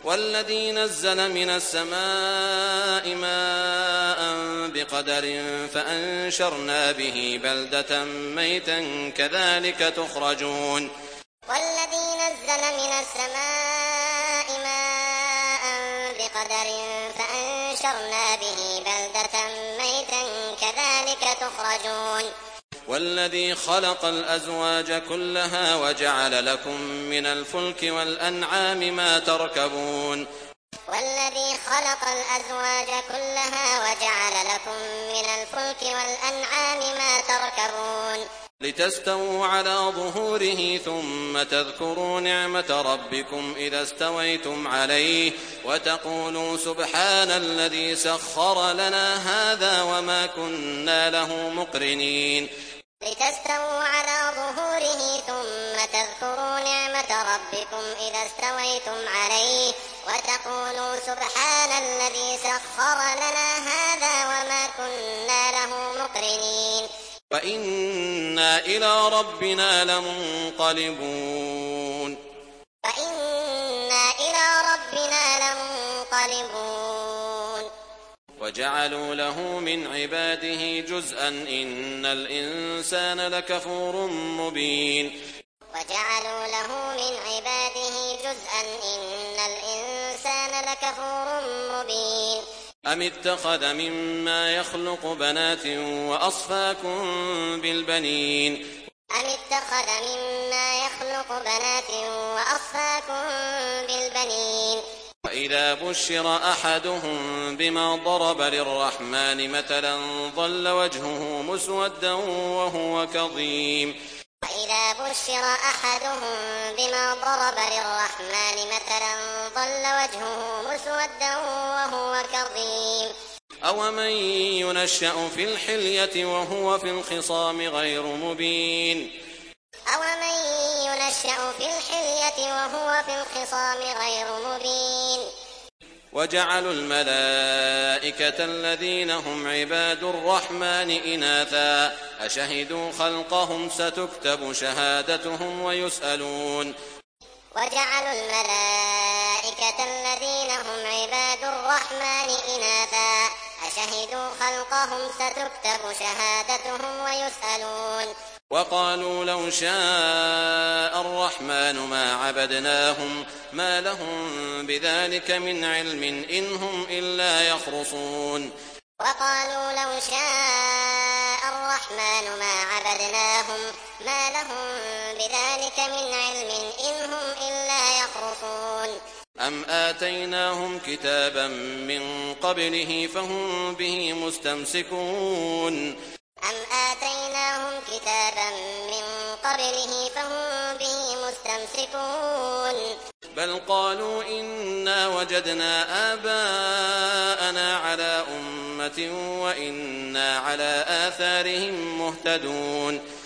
والذي نزل من السماء ماء بقدر فأنشرنا به بلدة ميتا كذلك تخرجون والذي نزل من السماء ماء بقدر فأنشرنا به بلدة ميتا كذلك تخرجون والذي خلق الأزواج كلها وجعل لكم من الفلك والأنعام ما تركبون والذي خلق الأزواج كلها وجعل لكم من الفلك والأنعام ما تركبون لتستووا على ظهوره ثم تذكروا نعمة ربكم إذا استويتم عليه وتقولوا سبحان الذي سخر لنا هذا وما كنا له مقرنين لتستووا على ظهوره ثم تذكروا نعمة ربكم إذا استويتم عليه وتقولوا سبحان الذي سخر لنا هذا وما كنا له مقرنين وإنا إلى ربنا لمنقلبون وإنا إلى ربنا لمنقلبون وجعلوا له من عباده جزءا إن الإنسان لكفور مبين وجعلوا له من عباده جزءا إن الإنسان لكفور مبين أم اتخذ مما يخلق بنات وأصفاكم بالبنين أم اتخذ مما يخلق بنات وأصفاكم بالبنين وإذا بشر أحدهم بما ضرب للرحمن مثلا ظل وجهه مسودا وهو كظيم وإذا بشر أحدهم بما ضرب للرحمن مثلا ظل وجهه مسودا وهو كظيم أومن ينشأ في الحلية وهو في الخصام غير مبين أومن ينشأ في الحلية وهو في الخصام غير مبين وجعلوا الملائكة الذين هم عباد الرحمن إناثا أشهدوا خلقهم ستكتب شهادتهم ويسألون وجعلوا الملائكة الذين هم عباد الرحمن إناثا أشهدوا خلقهم ستكتب شهادتهم ويسألون وقالوا لو شاء الرحمن ما عبدناهم ما لهم بذلك من علم إن هم إلا يخرصون وقالوا لو شاء الرحمن ما عبدناهم ما لهم بذلك من علم إن هم إلا يخرصون أم آتيناهم كتابا من قبله فهم به مستمسكون أم آتيناهم كتابا من قبله فهم به مستمسكون بل قالوا إنا وجدنا آباءنا على أمة وإنا على آثارهم مهتدون